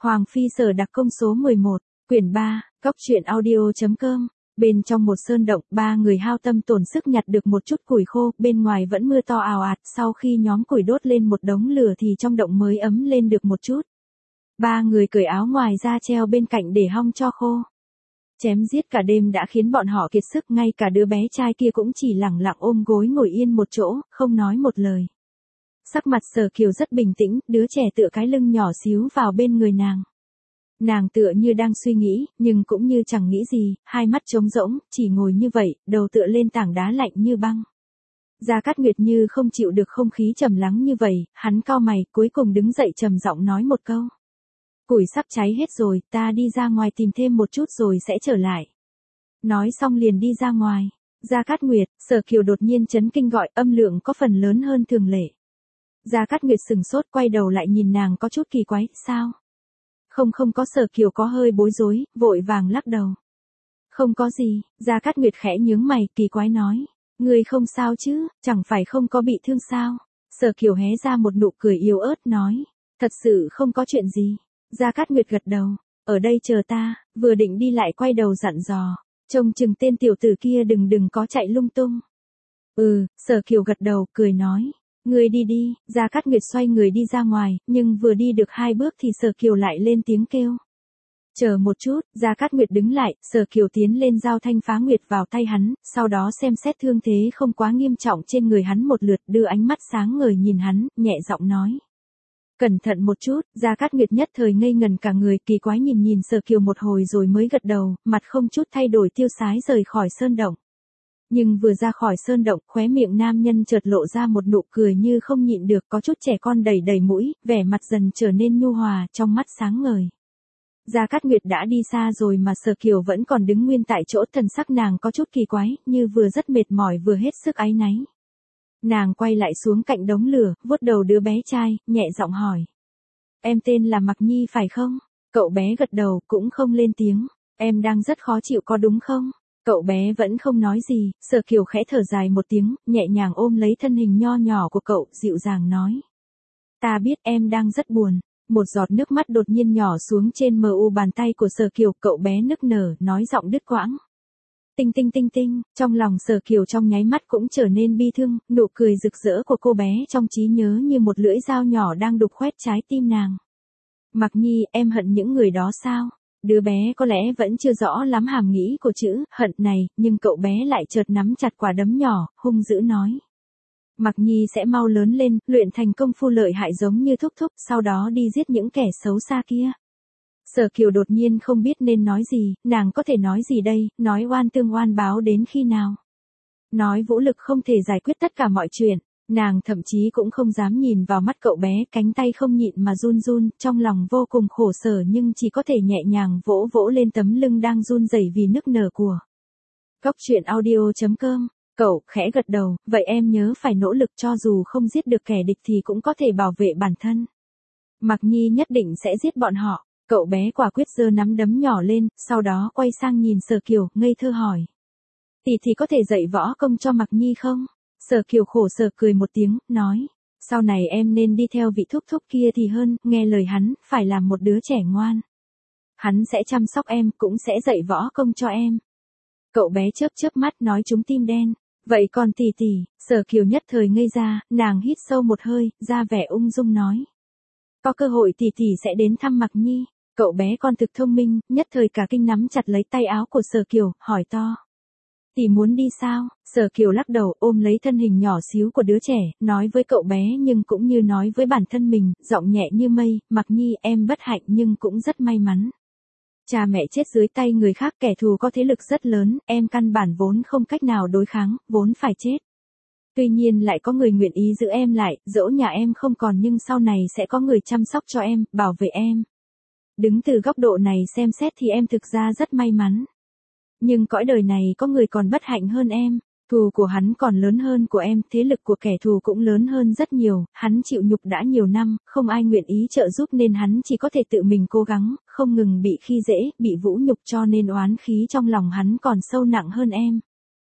Hoàng Phi Sở đặc công số 11, quyển 3, Cốc truyện audio.com. Bên trong một sơn động, ba người hao tâm tổn sức nhặt được một chút củi khô, bên ngoài vẫn mưa to ào ạt, sau khi nhóm củi đốt lên một đống lửa thì trong động mới ấm lên được một chút. Ba người cởi áo ngoài ra treo bên cạnh để hong cho khô. Chém giết cả đêm đã khiến bọn họ kiệt sức, ngay cả đứa bé trai kia cũng chỉ lẳng lặng ôm gối ngồi yên một chỗ, không nói một lời. Sắc mặt Sở Kiều rất bình tĩnh, đứa trẻ tựa cái lưng nhỏ xíu vào bên người nàng. Nàng tựa như đang suy nghĩ, nhưng cũng như chẳng nghĩ gì, hai mắt trống rỗng, chỉ ngồi như vậy, đầu tựa lên tảng đá lạnh như băng. Gia Cát Nguyệt như không chịu được không khí trầm lắng như vậy, hắn cau mày, cuối cùng đứng dậy trầm giọng nói một câu. Củi sắp cháy hết rồi, ta đi ra ngoài tìm thêm một chút rồi sẽ trở lại. Nói xong liền đi ra ngoài. Gia Cát Nguyệt, Sở Kiều đột nhiên chấn kinh gọi, âm lượng có phần lớn hơn thường lệ. Gia Cát Nguyệt sừng sốt, quay đầu lại nhìn nàng có chút kỳ quái, sao? Không có. Sở Kiều có hơi bối rối, vội vàng lắc đầu. Không có gì. Gia Cát Nguyệt khẽ nhướng mày, kỳ quái nói. Ngươi không sao chứ, chẳng phải không có bị thương sao? Sở Kiều hé ra một nụ cười yếu ớt nói. Thật sự không có chuyện gì. Gia Cát Nguyệt gật đầu. Ở đây chờ ta, vừa định đi lại quay đầu dặn dò. Trông chừng tên tiểu tử kia đừng có chạy lung tung. Sở Kiều gật đầu, cười nói. Ngươi đi đi. Gia Cát Nguyệt xoay người đi ra ngoài, nhưng vừa đi được 2 bước thì Sở Kiều lại lên tiếng kêu. Chờ một chút. Gia Cát Nguyệt đứng lại, Sở Kiều tiến lên giao Thanh Phá Nguyệt vào tay hắn, sau đó xem xét thương thế không quá nghiêm trọng trên người hắn một lượt, đưa ánh mắt sáng ngời nhìn hắn, nhẹ giọng nói. Cẩn thận một chút. Gia Cát Nguyệt nhất thời ngây ngần cả người, kỳ quái nhìn Sở Kiều một hồi rồi mới gật đầu, mặt không chút thay đổi tiêu sái rời khỏi sơn động. Nhưng vừa ra khỏi sơn động, khóe miệng nam nhân chợt lộ ra một nụ cười như không nhịn được, có chút trẻ con đầy mũi, vẻ mặt dần trở nên nhu hòa, trong mắt sáng ngời. Gia Cát Nguyệt đã đi xa rồi mà Sở Kiều vẫn còn đứng nguyên tại chỗ, thần sắc nàng có chút kỳ quái, như vừa rất mệt mỏi vừa hết sức áy náy. Nàng quay lại xuống cạnh đống lửa, vuốt đầu đứa bé trai, nhẹ giọng hỏi. Em tên là Mặc Nhi phải không? Cậu bé gật đầu, cũng không lên tiếng. Em đang rất khó chịu có đúng không? Cậu bé vẫn không nói gì, Sở Kiều khẽ thở dài một tiếng, nhẹ nhàng ôm lấy thân hình nho nhỏ của cậu, dịu dàng nói. Ta biết em đang rất buồn. Một giọt nước mắt đột nhiên nhỏ xuống trên mu bàn tay của Sở Kiều, cậu bé nức nở, nói giọng đứt quãng. Tinh tinh tinh tinh, trong lòng Sở Kiều trong nháy mắt cũng trở nên bi thương, nụ cười rực rỡ của cô bé trong trí nhớ như một lưỡi dao nhỏ đang đục khoét trái tim nàng. Mặc Nhi, em hận những người đó sao? Đứa bé có lẽ vẫn chưa rõ lắm hàm nghĩa của chữ hận này, nhưng cậu bé lại chợt nắm chặt quả đấm nhỏ, hung dữ nói. Mặc Nhi sẽ mau lớn lên, luyện thành công phu lợi hại giống như Thúc Thúc, sau đó đi giết những kẻ xấu xa kia. Sở Kiều đột nhiên không biết nên nói gì, nàng có thể nói gì đây, nói oan tương oan báo đến khi nào? Nói vũ lực không thể giải quyết tất cả mọi chuyện, nàng thậm chí cũng không dám nhìn vào mắt cậu bé, cánh tay không nhịn mà run, trong lòng vô cùng khổ sở nhưng chỉ có thể nhẹ nhàng vỗ lên tấm lưng đang run rẩy vì nức nở của. Cốc truyện audio.com. Cậu khẽ gật đầu, vậy em nhớ phải nỗ lực, cho dù không giết được kẻ địch thì cũng có thể bảo vệ bản thân. Mặc Nhi nhất định sẽ giết bọn họ. Cậu bé quả quyết giơ nắm đấm nhỏ lên, sau đó quay sang nhìn Sở Kiều, ngây thơ hỏi. Thì có thể dạy võ công cho Mặc Nhi không? Sở Kiều khổ sở cười một tiếng, nói. Sau này em nên đi theo vị Thúc Thúc kia thì hơn, nghe lời hắn, phải làm một đứa trẻ ngoan. Hắn sẽ chăm sóc em, cũng sẽ dạy võ công cho em. Cậu bé chớp mắt nói trúng tim đen. Vậy còn tỷ, Sở Kiều nhất thời ngây ra, nàng hít sâu một hơi, ra vẻ ung dung nói. Có cơ hội tỷ sẽ đến thăm Mặc Nhi. Cậu bé con thực thông minh, nhất thời cả kinh nắm chặt lấy tay áo của Sở Kiều, hỏi to. Tỷ muốn đi sao? Sở Kiều lắc đầu, ôm lấy thân hình nhỏ xíu của đứa trẻ, nói với cậu bé nhưng cũng như nói với bản thân mình, giọng nhẹ như mây, Mặc Nhi, em bất hạnh nhưng cũng rất may mắn. Cha mẹ chết dưới tay người khác, kẻ thù có thế lực rất lớn, em căn bản vốn không cách nào đối kháng, vốn phải chết. Tuy nhiên lại có người nguyện ý giữ em lại, dẫu nhà em không còn nhưng sau này sẽ có người chăm sóc cho em, bảo vệ em. Đứng từ góc độ này xem xét thì em thực ra rất may mắn. Nhưng cõi đời này có người còn bất hạnh hơn em, thù của hắn còn lớn hơn của em, thế lực của kẻ thù cũng lớn hơn rất nhiều, hắn chịu nhục đã nhiều năm, không ai nguyện ý trợ giúp nên hắn chỉ có thể tự mình cố gắng, không ngừng bị khi dễ, bị vũ nhục cho nên oán khí trong lòng hắn còn sâu nặng hơn em.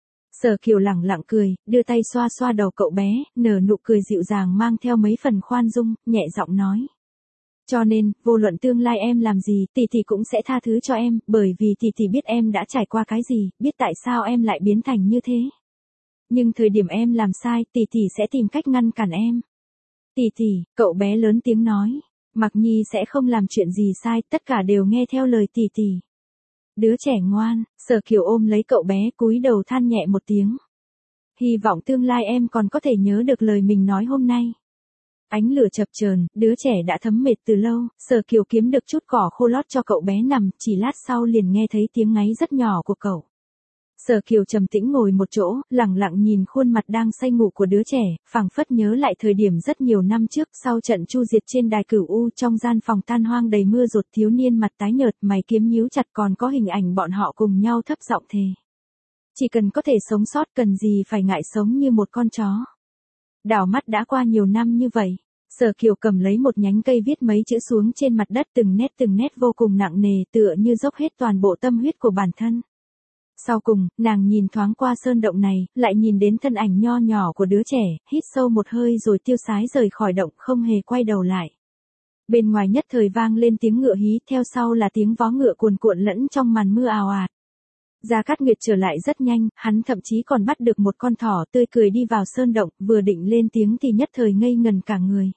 Sở Kiều lẳng lặng cười, đưa tay xoa đầu cậu bé, nở nụ cười dịu dàng mang theo mấy phần khoan dung, nhẹ giọng nói. Cho nên, vô luận tương lai em làm gì, tỷ cũng sẽ tha thứ cho em, bởi vì tỷ biết em đã trải qua cái gì, biết tại sao em lại biến thành như thế. Nhưng thời điểm em làm sai, tỷ sẽ tìm cách ngăn cản em. Tỷ, cậu bé lớn tiếng nói. Mạc Nhi sẽ không làm chuyện gì sai, tất cả đều nghe theo lời tỷ. Đứa trẻ ngoan, Sở Kiều ôm lấy cậu bé cúi đầu than nhẹ một tiếng. Hy vọng tương lai em còn có thể nhớ được lời mình nói hôm nay. Ánh lửa chập chờn, đứa trẻ đã thấm mệt từ lâu, Sở Kiều kiếm được chút cỏ khô lót cho cậu bé nằm, chỉ lát sau liền nghe thấy tiếng ngáy rất nhỏ của cậu. Sở Kiều trầm tĩnh ngồi một chỗ, lặng lặng nhìn khuôn mặt đang say ngủ của đứa trẻ, phảng phất nhớ lại thời điểm rất nhiều năm trước, sau trận chu diệt trên đài Cửu U, trong gian phòng tan hoang đầy mưa rột, thiếu niên mặt tái nhợt, mày kiếm nhíu chặt, còn có hình ảnh bọn họ cùng nhau thấp giọng thề. Chỉ cần có thể sống sót, cần gì phải ngại sống như một con chó. Đảo mắt đã qua nhiều năm như vậy. Sở Kiều cầm lấy một nhánh cây viết mấy chữ xuống trên mặt đất, từng nét vô cùng nặng nề, tựa như dốc hết toàn bộ tâm huyết của bản thân. Sau cùng, nàng nhìn thoáng qua sơn động này, lại nhìn đến thân ảnh nho nhỏ của đứa trẻ, hít sâu một hơi rồi tiêu sái rời khỏi động, không hề quay đầu lại. Bên ngoài nhất thời vang lên tiếng ngựa hí, theo sau là tiếng vó ngựa cuồn cuộn lẫn trong màn mưa ào ạt. Gia Cát Nguyệt trở lại rất nhanh, hắn thậm chí còn bắt được một con thỏ tươi cười đi vào sơn động, vừa định lên tiếng thì nhất thời ngây ngần cả người.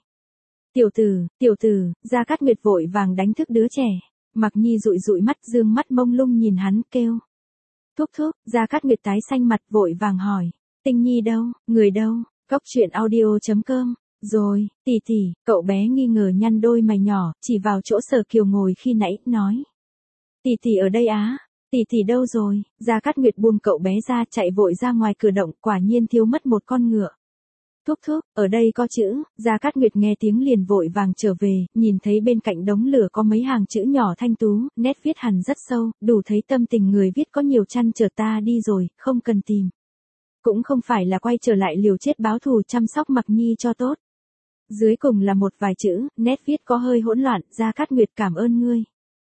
Tiểu tử, Gia Cát Nguyệt vội vàng đánh thức đứa trẻ. Mạc Nhi dụi mắt, dương mắt mông lung nhìn hắn, kêu. Thúc, Gia Cát Nguyệt tái xanh mặt vội vàng hỏi. Tinh Nhi đâu, người đâu, Cóc Truyện Audio.com. Rồi, tỷ, cậu bé nghi ngờ nhăn đôi mày nhỏ, chỉ vào chỗ Sở Kiều ngồi khi nãy, nói. Tỷ ở đây á, tỷ đâu rồi, Gia Cát Nguyệt buông cậu bé ra chạy vội ra ngoài cửa động, quả nhiên thiếu mất một con ngựa. Thúc, ở đây có chữ, Gia Cát Nguyệt nghe tiếng liền vội vàng trở về, nhìn thấy bên cạnh đống lửa có mấy hàng chữ nhỏ thanh tú, nét viết hằn rất sâu, đủ thấy tâm tình người viết có nhiều chăn trở ta đi rồi, không cần tìm. Cũng không phải là quay trở lại liều chết báo thù chăm sóc Mạc Nhi cho tốt. Dưới cùng là một vài chữ, nét viết có hơi hỗn loạn, Gia Cát Nguyệt cảm ơn ngươi.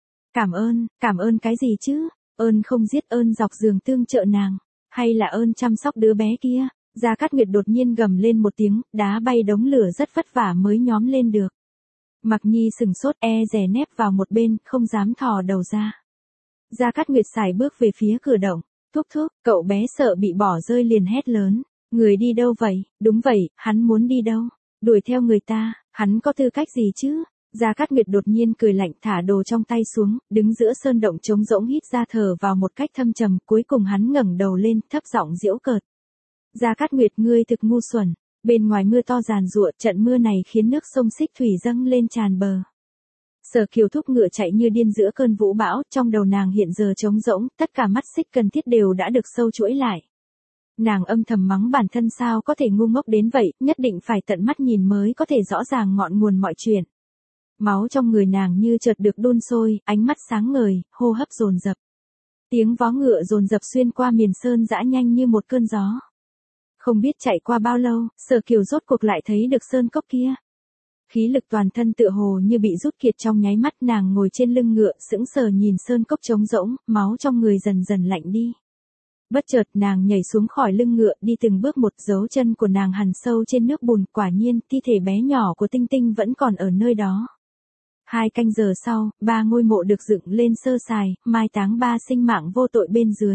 Cảm ơn cái gì chứ? Ơn không giết, ơn dọc giường tương trợ nàng, hay là ơn chăm sóc đứa bé kia? Gia Cát Nguyệt đột nhiên gầm lên một tiếng, đá bay đống lửa rất vất vả mới nhóm lên được. Mạc Nhi sừng sốt, dè nép vào một bên, không dám thò đầu ra. Gia Cát Nguyệt sải bước về phía cửa động. Thúc, cậu bé sợ bị bỏ rơi liền hét lớn. Người đi đâu vậy? Đúng vậy, hắn muốn đi đâu? Đuổi theo người ta, hắn có tư cách gì chứ? Gia Cát Nguyệt đột nhiên cười lạnh, thả đồ trong tay xuống, đứng giữa sơn động trống rỗng hít ra thở vào một cách thâm trầm, cuối cùng hắn ngẩng đầu lên, thấp giọng giễu cợt. Gia Cát Nguyệt, ngươi thực ngu xuẩn. Bên ngoài mưa to giàn giụa, trận mưa này khiến nước sông Xích Thủy dâng lên tràn bờ. Sở Kiều thúc ngựa chạy như điên giữa cơn vũ bão, trong đầu nàng hiện giờ trống rỗng, tất cả mắt xích cần thiết đều đã được sâu chuỗi lại. Nàng âm thầm mắng bản thân sao có thể ngu ngốc đến vậy, nhất định phải tận mắt nhìn mới có thể rõ ràng ngọn nguồn mọi chuyện. Máu trong người nàng như chợt được đun sôi, ánh mắt sáng ngời, hô hấp dồn dập. Tiếng vó ngựa dồn dập xuyên qua miền sơn dã nhanh như một cơn gió. Không biết chạy qua bao lâu, Sở Kiều rốt cuộc lại thấy được sơn cốc kia. Khí lực toàn thân tựa hồ như bị rút kiệt trong nháy mắt, nàng ngồi trên lưng ngựa, sững sờ nhìn sơn cốc trống rỗng, máu trong người dần dần lạnh đi. Bất chợt nàng nhảy xuống khỏi lưng ngựa, đi từng bước một, dấu chân của nàng hằn sâu trên nước bùn, quả nhiên, thi thể bé nhỏ của Tinh Tinh vẫn còn ở nơi đó. 2 canh giờ sau, 3 ngôi mộ được dựng lên sơ sài, mai táng 3 sinh mạng vô tội bên dưới.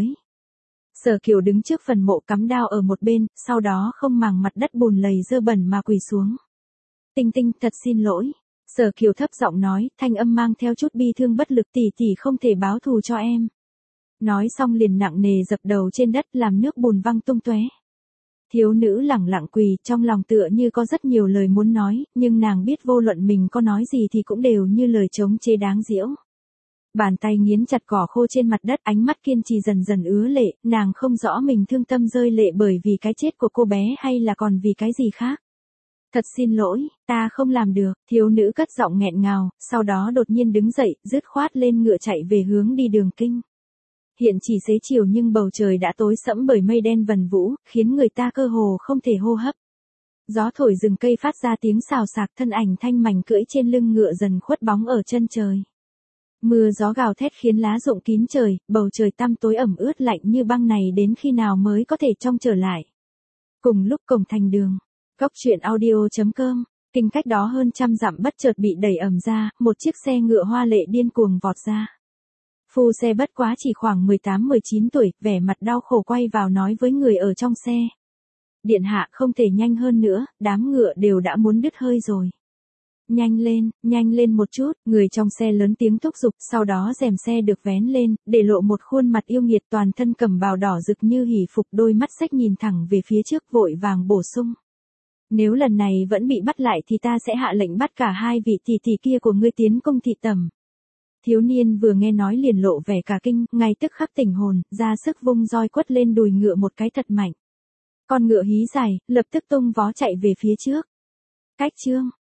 Sở Kiều đứng trước phần mộ cắm đao ở một bên, sau đó không màng mặt đất bùn lầy dơ bẩn mà quỳ xuống. Tinh Tinh, thật xin lỗi. Sở Kiều thấp giọng nói, thanh âm mang theo chút bi thương bất lực, tỷ không thể báo thù cho em. Nói xong liền nặng nề dập đầu trên đất làm nước bùn văng tung tóe. Thiếu nữ lẳng lặng quỳ, trong lòng tựa như có rất nhiều lời muốn nói, nhưng nàng biết vô luận mình có nói gì thì cũng đều như lời chống chế đáng giễu. Bàn tay nghiến chặt cỏ khô trên mặt đất, ánh mắt kiên trì dần dần ứa lệ, nàng không rõ mình thương tâm rơi lệ bởi vì cái chết của cô bé hay là còn vì cái gì khác. Thật xin lỗi, ta không làm được, thiếu nữ cất giọng nghẹn ngào, sau đó đột nhiên đứng dậy, dứt khoát lên ngựa chạy về hướng đi đường kinh. Hiện chỉ xế chiều nhưng bầu trời đã tối sẫm bởi mây đen vần vũ, khiến người ta cơ hồ không thể hô hấp. Gió thổi rừng cây phát ra tiếng xào xạc, thân ảnh thanh mảnh cưỡi trên lưng ngựa dần khuất bóng ở chân trời. Mưa gió gào thét khiến lá rụng kín trời, bầu trời tăm tối ẩm ướt lạnh như băng này đến khi nào mới có thể trong trở lại. Cùng lúc cổng thành đường, Cóc Truyện Audio.com Kinh cách đó hơn trăm dặm bất chợt bị đẩy ầm ra, một chiếc xe ngựa hoa lệ điên cuồng vọt ra. Phu xe bất quá chỉ khoảng 18-19 tuổi, vẻ mặt đau khổ quay vào nói với người ở trong xe. Điện hạ không thể nhanh hơn nữa, đám ngựa đều đã muốn đứt hơi rồi. Nhanh lên một chút, người trong xe lớn tiếng thúc giục, sau đó rèm xe được vén lên, để lộ một khuôn mặt yêu nghiệt toàn thân cẩm bào đỏ rực như hỷ phục, đôi mắt xếch nhìn thẳng về phía trước vội vàng bổ sung. Nếu lần này vẫn bị bắt lại thì ta sẽ hạ lệnh bắt cả hai vị tỷ kia của ngươi tiến công thị tẩm. Thiếu niên vừa nghe nói liền lộ vẻ cả kinh, ngay tức khắc tỉnh hồn, ra sức vung roi quất lên đùi ngựa một cái thật mạnh. Con ngựa hí dài, lập tức tung vó chạy về phía trước. Cách chương